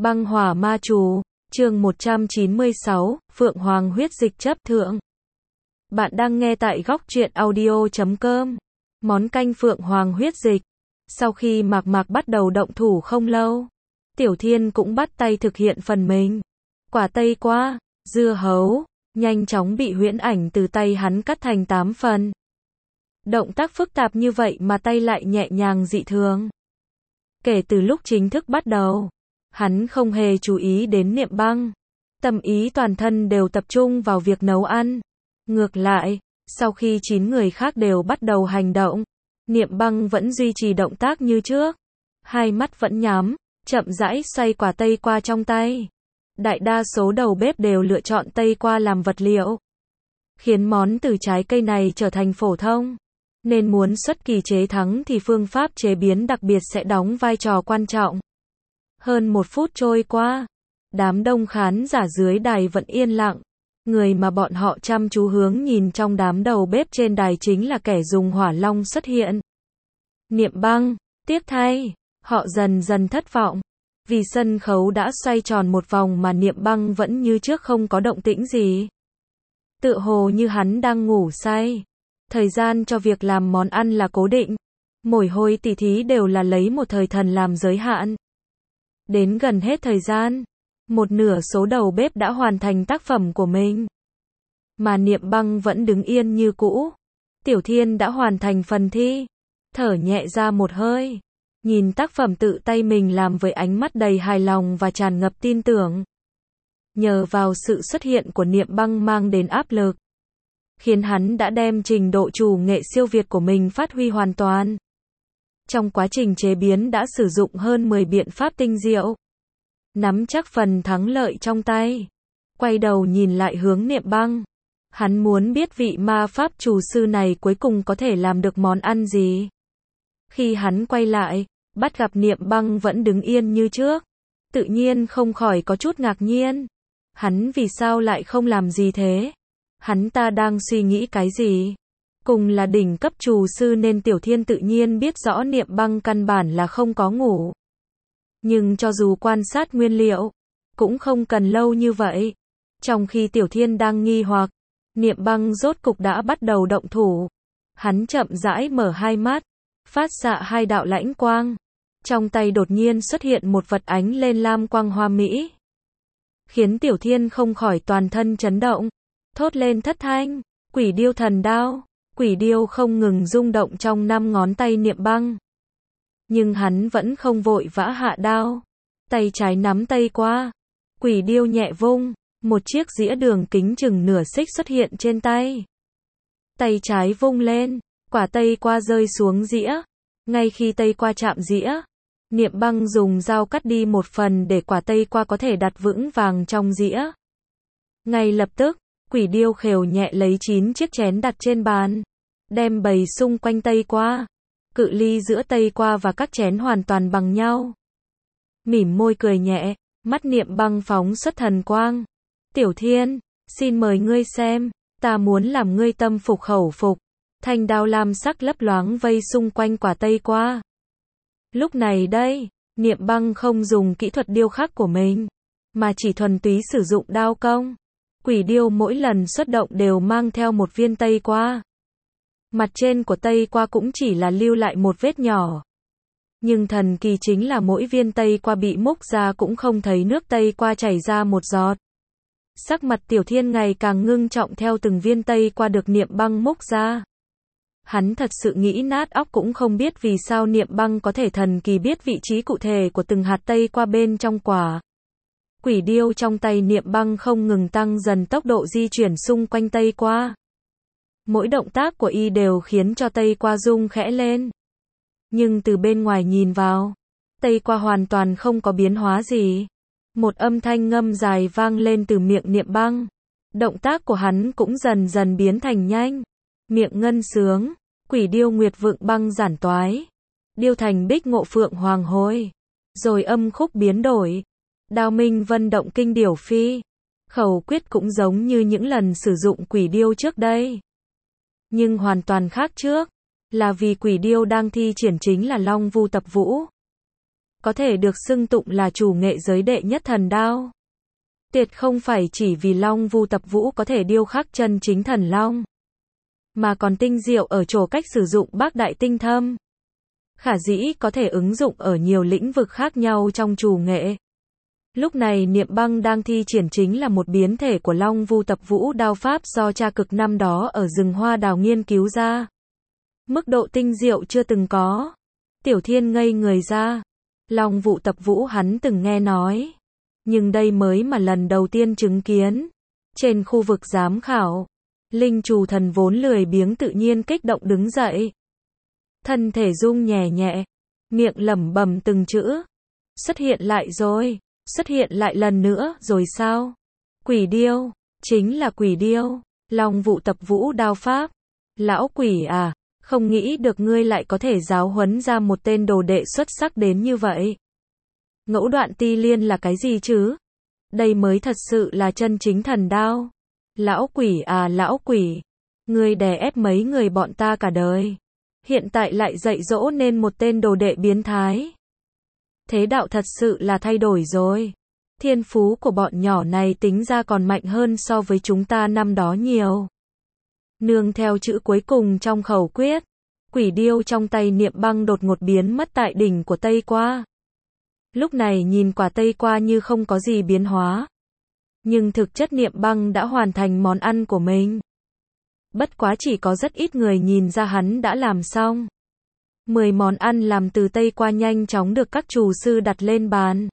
Băng hỏa ma chú, chương 196, Phượng Hoàng huyết dịch chấp thượng. Bạn đang nghe tại góc truyện audio.com. Món canh Phượng Hoàng huyết dịch. Sau khi Mạc Mạc bắt đầu động thủ không lâu, Tiểu Thiên cũng bắt tay thực hiện phần mình. Quả tây qua, dưa hấu, nhanh chóng bị huyễn ảnh từ tay hắn cắt thành 8 phần. Động tác phức tạp như vậy mà tay lại nhẹ nhàng dị thường. Kể từ lúc chính thức bắt đầu, hắn không hề chú ý đến Niệm Băng. Tâm ý toàn thân đều tập trung vào việc nấu ăn. Ngược lại, sau khi 9 người khác đều bắt đầu hành động, Niệm Băng vẫn duy trì động tác như trước. Hai mắt vẫn nhắm, chậm rãi xoay quả tây qua trong tay. Đại đa số đầu bếp đều lựa chọn tây qua làm vật liệu, khiến món từ trái cây này trở thành phổ thông. Nên muốn xuất kỳ chế thắng thì phương pháp chế biến đặc biệt sẽ đóng vai trò quan trọng. Hơn 1 phút trôi qua, đám đông khán giả dưới đài vẫn yên lặng. Người mà bọn họ chăm chú hướng nhìn trong đám đầu bếp trên đài chính là kẻ dùng hỏa long xuất hiện. Niệm Băng, tiếc thay, họ dần dần thất vọng. Vì sân khấu đã xoay tròn một vòng mà Niệm Băng vẫn như trước không có động tĩnh gì. Tựa hồ như hắn đang ngủ say. Thời gian cho việc làm món ăn là cố định. Mỗi hồi tỉ thí đều là lấy một thời thần làm giới hạn. Đến gần hết thời gian, một nửa số đầu bếp đã hoàn thành tác phẩm của mình. Mà Niệm Băng vẫn đứng yên như cũ. Tiểu Thiên đã hoàn thành phần thi. Thở nhẹ ra một hơi. Nhìn tác phẩm tự tay mình làm với ánh mắt đầy hài lòng và tràn ngập tin tưởng. Nhờ vào sự xuất hiện của Niệm Băng mang đến áp lực, khiến hắn đã đem trình độ chủ nghệ siêu việt của mình phát huy hoàn toàn. Trong quá trình chế biến đã sử dụng hơn 10 biện pháp tinh diệu. Nắm chắc phần thắng lợi trong tay. Quay đầu nhìn lại hướng Niệm Băng. Hắn muốn biết vị ma pháp chủ sư này cuối cùng có thể làm được món ăn gì. Khi hắn quay lại, bắt gặp Niệm Băng vẫn đứng yên như trước. Tự nhiên không khỏi có chút ngạc nhiên. Hắn vì sao lại không làm gì thế? Hắn ta đang suy nghĩ cái gì? Cùng là đỉnh cấp trù sư nên Tiểu Thiên tự nhiên biết rõ Niệm Băng căn bản là không có ngủ. Nhưng cho dù quan sát nguyên liệu, cũng không cần lâu như vậy. Trong khi Tiểu Thiên đang nghi hoặc, Niệm Băng rốt cục đã bắt đầu động thủ. Hắn chậm rãi mở hai mắt, phát xạ hai đạo lãnh quang. Trong tay đột nhiên xuất hiện một vật ánh lên lam quang hoa mỹ, khiến Tiểu Thiên không khỏi toàn thân chấn động, thốt lên thất thanh, Quỷ Điêu Thần Đao. Quỷ điêu không ngừng rung động trong 5 ngón tay Niệm Băng. Nhưng hắn vẫn không vội vã hạ đao. Tay trái nắm tây qua. Quỷ điêu nhẹ vung, một chiếc dĩa đường kính chừng nửa xích xuất hiện trên tay. Tay trái vung lên, quả tây qua rơi xuống dĩa. Ngay khi tây qua chạm dĩa, Niệm Băng dùng dao cắt đi một phần để quả tây qua có thể đặt vững vàng trong dĩa. Ngay lập tức, Quỷ điêu khều nhẹ lấy 9 chiếc chén đặt trên bàn, đem bày xung quanh tây qua. Cự ly giữa tây qua và các chén hoàn toàn bằng nhau. Mỉm môi cười nhẹ, mắt Niệm Băng phóng xuất thần quang. Tiểu Thiên, xin mời ngươi xem, ta muốn làm ngươi tâm phục khẩu phục. Thanh đao lam sắc lấp loáng vây xung quanh quả tây qua. Lúc này đây, Niệm Băng không dùng kỹ thuật điêu khắc của mình, mà chỉ thuần túy sử dụng đao công. Quỷ điêu mỗi lần xuất động đều mang theo một viên tây qua. Mặt trên của tây qua cũng chỉ là lưu lại một vết nhỏ. Nhưng thần kỳ chính là mỗi viên tây qua bị múc ra cũng không thấy nước tây qua chảy ra một giọt. Sắc mặt Tiểu Thiên ngày càng ngưng trọng theo từng viên tây qua được Niệm Băng múc ra. Hắn thật sự nghĩ nát óc cũng không biết vì sao Niệm Băng có thể thần kỳ biết vị trí cụ thể của từng hạt tây qua bên trong quả. Quỷ điêu trong tay Niệm Băng không ngừng tăng dần tốc độ di chuyển xung quanh tây qua. Mỗi động tác của y đều khiến cho tây qua rung khẽ lên. Nhưng từ bên ngoài nhìn vào, tây qua hoàn toàn không có biến hóa gì. Một âm thanh ngâm dài vang lên từ miệng Niệm Băng. Động tác của hắn cũng dần dần biến thành nhanh. Miệng ngân sướng, Quỷ điêu nguyệt vượng băng giản toái. Điêu thành bích ngộ phượng hoàng hồi. Rồi âm khúc biến đổi. Đao minh vân động kinh điểu phi. Khẩu quyết cũng giống như những lần sử dụng quỷ điêu trước đây. Nhưng hoàn toàn khác trước, là vì quỷ điêu đang thi triển chính là Long Vu Tập Vũ. có thể được xưng tụng là chủ nghệ giới đệ nhất thần đao. Tuyệt không phải chỉ vì Long Vu Tập Vũ có thể điêu khắc chân chính thần long, mà còn tinh diệu ở chỗ cách sử dụng bác đại tinh thâm. Khả dĩ có thể ứng dụng ở nhiều lĩnh vực khác nhau trong chủ nghệ. Lúc này Niệm Băng đang thi triển chính là một biến thể của Long Vu Tập Vũ đao pháp do cha cực năm đó ở rừng hoa đào nghiên cứu ra. Mức độ tinh diệu chưa từng có. Tiểu Thiên ngây người ra. Long Vu Tập Vũ hắn từng nghe nói, nhưng đây mới mà lần đầu tiên chứng kiến. Trên khu vực giám khảo, Linh Trù Thần vốn lười biếng tự nhiên kích động đứng dậy. Thân thể rung nhẹ nhẹ, miệng lẩm bẩm từng chữ. Xuất hiện lại rồi, xuất hiện lại lần nữa rồi sao? Quỷ điêu, chính là quỷ điêu, Long Vu Tập Vũ đao pháp. Lão quỷ à, không nghĩ được ngươi lại có thể giáo huấn ra một tên đồ đệ xuất sắc đến như vậy. Ngẫu đoạn ti liên là cái gì chứ? Đây mới thật sự là chân chính thần đao. Lão quỷ à lão quỷ, ngươi đè ép mấy người bọn ta cả đời. Hiện tại lại dạy dỗ nên một tên đồ đệ biến thái. Thế đạo thật sự là thay đổi rồi. Thiên phú của bọn nhỏ này tính ra còn mạnh hơn so với chúng ta năm đó nhiều. Nương theo chữ cuối cùng trong khẩu quyết, quỷ điêu trong tay Niệm Băng đột ngột biến mất tại đỉnh của Tây Qua. Lúc này nhìn quả Tây Qua như không có gì biến hóa. Nhưng thực chất Niệm Băng đã hoàn thành món ăn của mình. Bất quá chỉ có rất ít người nhìn ra hắn đã làm xong. 10 món ăn làm từ Tây Qua nhanh chóng được các chủ sư đặt lên bàn.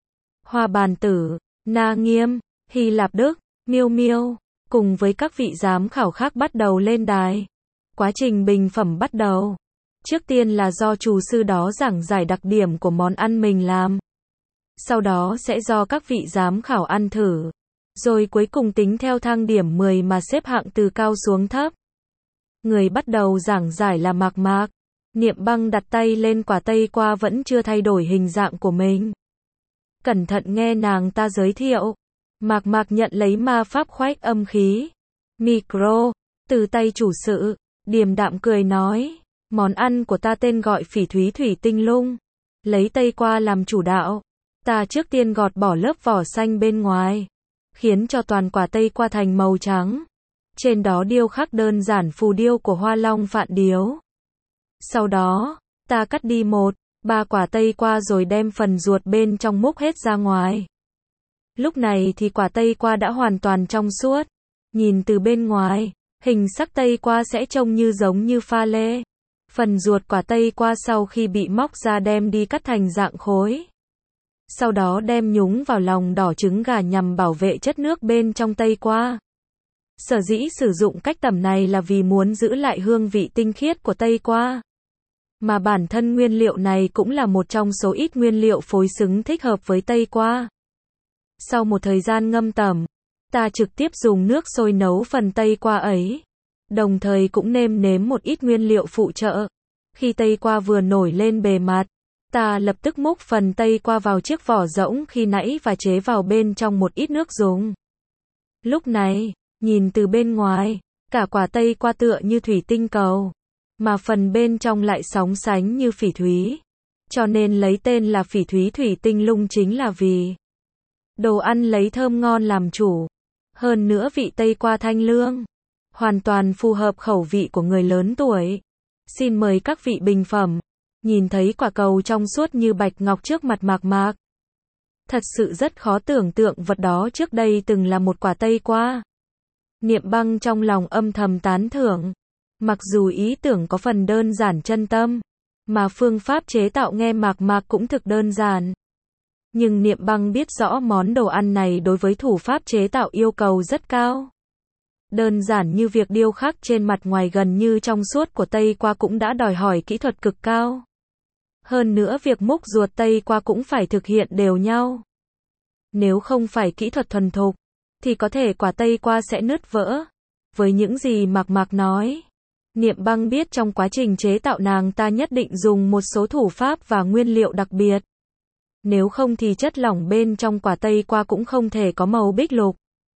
Hoa Bàn Tử, Na Nghiêm, Hy Lạp Đức, Miêu Miêu, cùng với các vị giám khảo khác bắt đầu lên đài. Quá trình bình phẩm bắt đầu. Trước tiên là do chủ sư đó giảng giải đặc điểm của món ăn mình làm. Sau đó sẽ do các vị giám khảo ăn thử. Rồi cuối cùng tính theo thang điểm 10 mà xếp hạng từ cao xuống thấp. Người bắt đầu giảng giải là Mạc Mạc. Niệm Băng đặt tay lên quả Tây Qua vẫn chưa thay đổi hình dạng của mình. Cẩn thận nghe nàng ta giới thiệu. Mạc Mạc nhận lấy ma pháp khoách âm khí. Micro, từ tay chủ sự, điềm đạm cười nói. Món ăn của ta tên gọi Phỉ Thúy Thủy Tinh Lung. Lấy Tây Qua làm chủ đạo. Ta trước tiên gọt bỏ lớp vỏ xanh bên ngoài, khiến cho toàn quả Tây Qua thành màu trắng. Trên đó điêu khắc đơn giản phù điêu của Hoa Long Phạn Điếu. Sau đó, ta cắt đi 1/3 quả Tây Qua rồi đem phần ruột bên trong múc hết ra ngoài. Lúc này thì quả Tây Qua đã hoàn toàn trong suốt. Nhìn từ bên ngoài, hình sắc Tây Qua sẽ trông giống như pha lê. Phần ruột quả Tây Qua sau khi bị móc ra đem đi cắt thành dạng khối. Sau đó đem nhúng vào lòng đỏ trứng gà nhằm bảo vệ chất nước bên trong Tây Qua. Sở dĩ sử dụng cách tẩm này là vì muốn giữ lại hương vị tinh khiết của Tây Qua. Mà bản thân nguyên liệu này cũng là một trong số ít nguyên liệu phối xứng thích hợp với Tây Qua. Sau một thời gian ngâm tẩm, ta trực tiếp dùng nước sôi nấu phần Tây Qua ấy. Đồng thời cũng nêm nếm một ít nguyên liệu phụ trợ. Khi Tây Qua vừa nổi lên bề mặt, ta lập tức múc phần Tây Qua vào chiếc vỏ rỗng khi nãy và chế vào bên trong một ít nước dùng. Lúc này, nhìn từ bên ngoài, cả quả Tây Qua tựa như thủy tinh cầu, mà phần bên trong lại sóng sánh như phỉ thúy. Cho nên lấy tên là Phỉ Thúy Thủy Tinh Lung chính là vì đồ ăn lấy thơm ngon làm chủ. Hơn nữa vị Tây Qua thanh lương, hoàn toàn phù hợp khẩu vị của người lớn tuổi. Xin mời các vị bình phẩm. Nhìn thấy quả cầu trong suốt như bạch ngọc trước mặt Mạc Mạc. Thật sự rất khó tưởng tượng vật đó trước đây từng là một quả Tây Qua. Niệm Băng trong lòng âm thầm tán thưởng. Mặc dù ý tưởng có phần đơn giản chân tâm, mà phương pháp chế tạo nghe Mạc Mạc cũng thực đơn giản. Nhưng Niệm Băng biết rõ món đồ ăn này đối với thủ pháp chế tạo yêu cầu rất cao. Đơn giản như việc điêu khắc trên mặt ngoài gần như trong suốt của Tây Qua cũng đã đòi hỏi kỹ thuật cực cao. Hơn nữa việc múc ruột Tây Qua cũng phải thực hiện đều nhau. Nếu không phải kỹ thuật thuần thục, thì có thể quả Tây Qua sẽ nứt vỡ. Với những gì Mạc Mạc nói, Niệm Băng biết trong quá trình chế tạo nàng ta nhất định dùng một số thủ pháp và nguyên liệu đặc biệt. Nếu không thì chất lỏng bên trong quả Tây Qua cũng không thể có màu bích lục.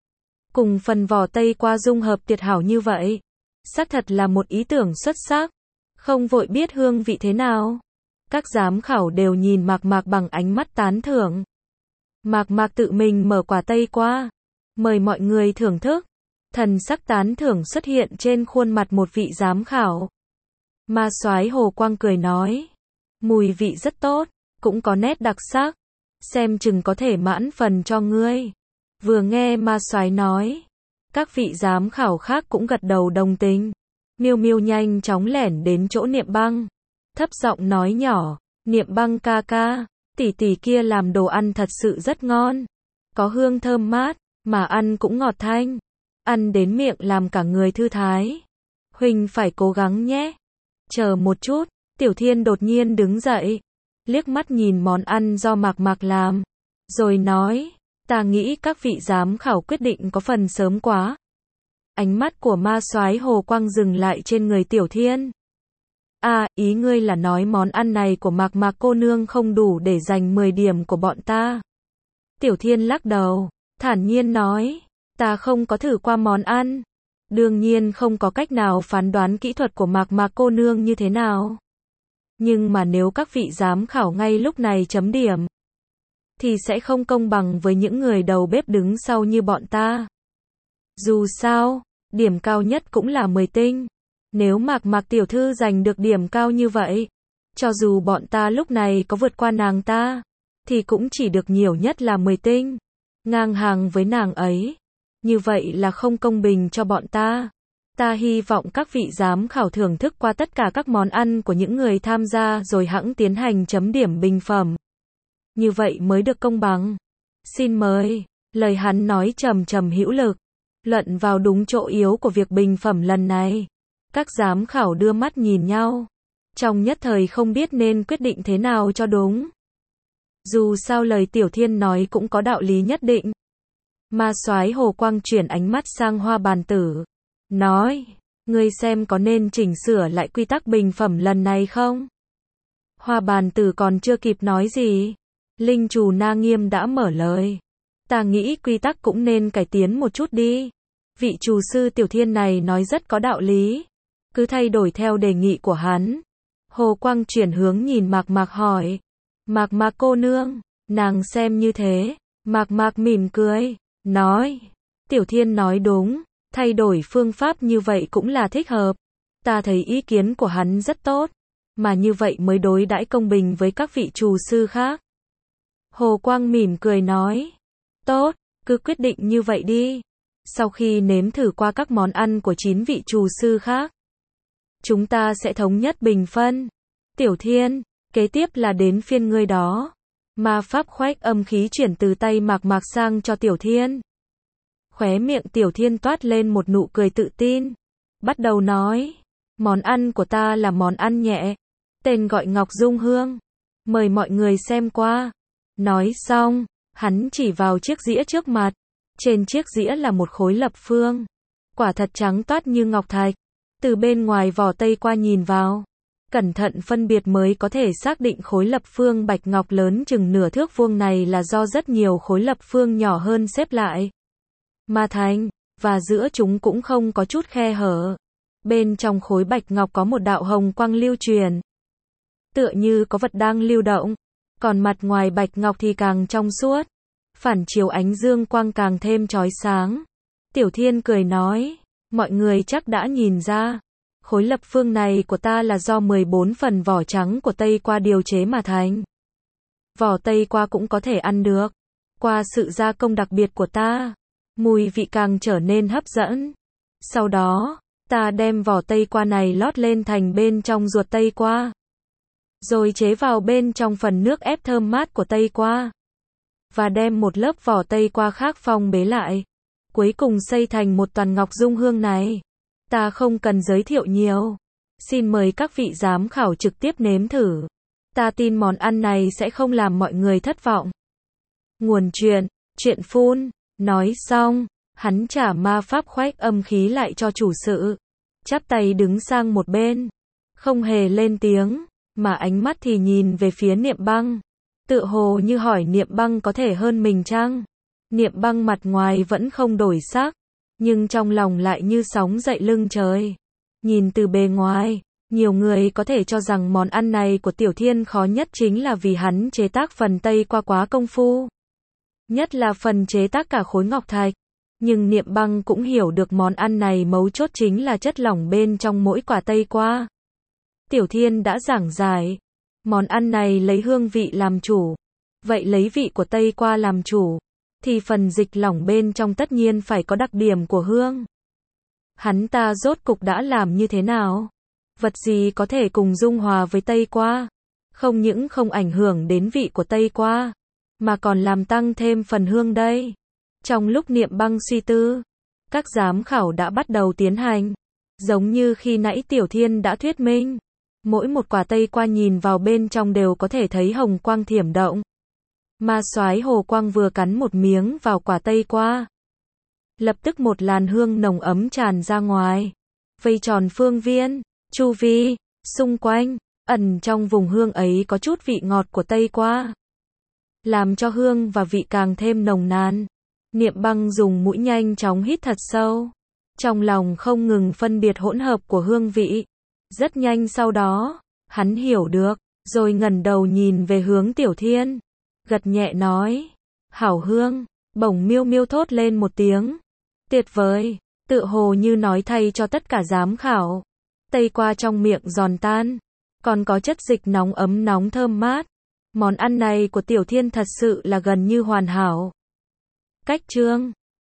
Cùng phần vỏ Tây Qua dung hợp tuyệt hảo như vậy, xác thật là một ý tưởng xuất sắc. Không vội biết hương vị thế nào, Các giám khảo đều nhìn Mạc Mạc bằng ánh mắt tán thưởng. Mạc Mạc tự mình mở quả tây qua, mời mọi người thưởng thức. Thần sắc tán thưởng xuất hiện trên khuôn mặt một vị giám khảo. Ma soái Hồ Quang cười nói, mùi vị rất tốt, cũng có nét đặc sắc, xem chừng có thể mãn phần cho ngươi. Vừa nghe ma soái nói, các vị giám khảo khác cũng gật đầu đồng tình. Miêu Miêu nhanh chóng lẻn đến chỗ Niệm Băng, thấp giọng nói nhỏ, Niệm Băng ca ca, tỷ tỷ kia làm đồ ăn thật sự rất ngon, có hương thơm mát, mà ăn cũng ngọt thanh, ăn đến miệng làm cả người thư thái. Huynh phải cố gắng nhé. Chờ một chút, Tiểu Thiên đột nhiên đứng dậy, liếc mắt nhìn món ăn do Mạc Mạc làm, rồi nói, ta nghĩ các vị giám khảo quyết định có phần sớm quá. Ánh mắt của ma soái Hồ Quang dừng lại trên người Tiểu Thiên. À, ý ngươi là nói món ăn này của Mạc Mạc cô nương không đủ để giành 10 điểm của bọn ta. Tiểu Thiên lắc đầu, thản nhiên nói, ta không có thử qua món ăn, đương nhiên không có cách nào phán đoán kỹ thuật của Mạc Mạc cô nương như thế nào. Nhưng mà nếu các vị giám khảo ngay lúc này chấm điểm, thì sẽ không công bằng với những người đầu bếp đứng sau như bọn ta. Dù sao, điểm cao nhất cũng là 10 tinh. Nếu Mạc Mạc tiểu thư giành được điểm cao như vậy, cho dù bọn ta lúc này có vượt qua nàng ta, thì cũng chỉ được nhiều nhất là 10 tinh, ngang hàng với nàng ấy. Như vậy là không công bình cho bọn ta. Ta hy vọng các vị giám khảo thưởng thức qua tất cả các món ăn của những người tham gia rồi hẵng tiến hành chấm điểm bình phẩm. Như vậy mới được công bằng. Xin mời. Lời hắn nói trầm trầm hữu lực, luận vào đúng chỗ yếu của việc bình phẩm lần này. Các giám khảo đưa mắt nhìn nhau, trong nhất thời không biết nên quyết định thế nào cho đúng. Dù sao lời Tiểu Thiên nói cũng có đạo lý nhất định. Ma soái Hồ Quang chuyển ánh mắt sang Hoa Bàn Tử, nói, ngươi xem có nên chỉnh sửa lại quy tắc bình phẩm lần này không? Hoa Bàn Tử còn chưa kịp nói gì, Linh Trù Na Nghiêm đã mở lời. Ta nghĩ quy tắc cũng nên cải tiến một chút đi. Vị trù sư Tiểu Thiên này nói rất có đạo lý, cứ thay đổi theo đề nghị của hắn. Hồ Quang chuyển hướng nhìn Mạc Mạc hỏi, Mạc Mạc cô nương, nàng xem như thế. Mạc Mạc mỉm cười, nói, Tiểu Thiên nói đúng, thay đổi phương pháp như vậy cũng là thích hợp. Ta thấy ý kiến của hắn rất tốt, mà như vậy mới đối đãi công bình với các vị trù sư khác. Hồ Quang mỉm cười nói, tốt, cứ quyết định như vậy đi. Sau khi nếm thử qua các món ăn của 9 vị trù sư khác, chúng ta sẽ thống nhất bình phân. Tiểu Thiên, kế tiếp là đến phiên ngươi đó. Ma pháp khoách âm khí chuyển từ tay Mạc Mạc sang cho Tiểu Thiên. Khóe miệng Tiểu Thiên toát lên một nụ cười tự tin, bắt đầu nói, món ăn của ta là món ăn nhẹ, tên gọi Ngọc Dung Hương, mời mọi người xem qua. Nói xong, hắn chỉ vào chiếc dĩa trước mặt. Trên chiếc dĩa là một khối lập phương, quả thật trắng toát như ngọc thạch. Từ bên ngoài vỏ tây qua nhìn vào, cẩn thận phân biệt mới có thể xác định khối lập phương bạch ngọc lớn chừng nửa thước vuông này là do rất nhiều khối lập phương nhỏ hơn xếp lại mà thành, và giữa chúng cũng không có chút khe hở. Bên trong khối bạch ngọc có một đạo hồng quang lưu truyền, tựa như có vật đang lưu động, còn mặt ngoài bạch ngọc thì càng trong suốt, phản chiếu ánh dương quang càng thêm chói sáng. Tiểu Thiên cười nói, mọi người chắc đã nhìn ra, khối lập phương này của ta là do 14 phần vỏ trắng của Tây Qua điều chế mà thành. Vỏ Tây Qua cũng có thể ăn được, qua sự gia công đặc biệt của ta, mùi vị càng trở nên hấp dẫn. Sau đó, ta đem vỏ Tây Qua này lót lên thành bên trong ruột Tây Qua, rồi chế vào bên trong phần nước ép thơm mát của Tây Qua, và đem một lớp vỏ Tây Qua khác phong bế lại, cuối cùng xây thành một toàn Ngọc Dung Hương này. Ta không cần giới thiệu nhiều, xin mời các vị giám khảo trực tiếp nếm thử. Ta tin món ăn này sẽ không làm mọi người thất vọng. Nguồn chuyện, Truyện Phun. Nói xong, hắn trả ma pháp khoách âm khí lại cho chủ sự, chắp tay đứng sang một bên, không hề lên tiếng, mà ánh mắt thì nhìn về phía Niệm Băng, tựa hồ như hỏi Niệm Băng có thể hơn mình chăng? Niệm Băng mặt ngoài vẫn không đổi sắc, nhưng trong lòng lại như sóng dậy lưng trời. Nhìn từ bề ngoài, Nhiều người có thể cho rằng món ăn này của Tiểu Thiên khó nhất chính là vì hắn chế tác phần Tây qua quá công phu. Nhất là phần chế tác cả khối ngọc thạch. Nhưng Niệm Băng cũng hiểu được món ăn này mấu chốt chính là chất lỏng bên trong mỗi quả Tây qua. Tiểu Thiên đã giảng giải. Món ăn này lấy hương vị làm chủ. Vậy lấy vị của Tây qua làm chủ. Thì phần dịch lỏng bên trong tất nhiên phải có đặc điểm của hương. Hắn ta rốt cục đã làm như thế nào? Vật gì có thể cùng dung hòa với Tây qua? Không những không ảnh hưởng đến vị của Tây qua, mà còn làm tăng thêm phần hương đây. Trong lúc Niệm Băng suy tư, các giám khảo đã bắt đầu tiến hành. Giống như khi nãy Tiểu Thiên đã thuyết minh. Mỗi một quả Tây qua nhìn vào bên trong đều có thể thấy hồng quang thiểm động. Ma Soái Hồ Quang vừa cắn một miếng vào quả Tây qua. Lập tức một làn hương nồng ấm tràn ra ngoài. Vây tròn phương viên, chu vi, xung quanh, ẩn trong vùng hương ấy có chút vị ngọt của Tây qua. Làm cho hương và vị càng thêm nồng nàn. Niệm Băng dùng mũi nhanh chóng hít thật sâu. Trong lòng không ngừng phân biệt hỗn hợp của hương vị. Rất nhanh sau đó, hắn hiểu được, rồi ngẩng đầu nhìn về hướng Tiểu Thiên. Gật nhẹ nói, hảo hương, bỗng miêu miêu thốt lên một tiếng. Tuyệt vời, tựa hồ như nói thay cho tất cả giám khảo. Tây qua trong miệng giòn tan, còn có chất dịch nóng ấm nóng thơm mát. Món ăn này của Tiểu Thiên thật sự là gần như hoàn hảo. Cách chương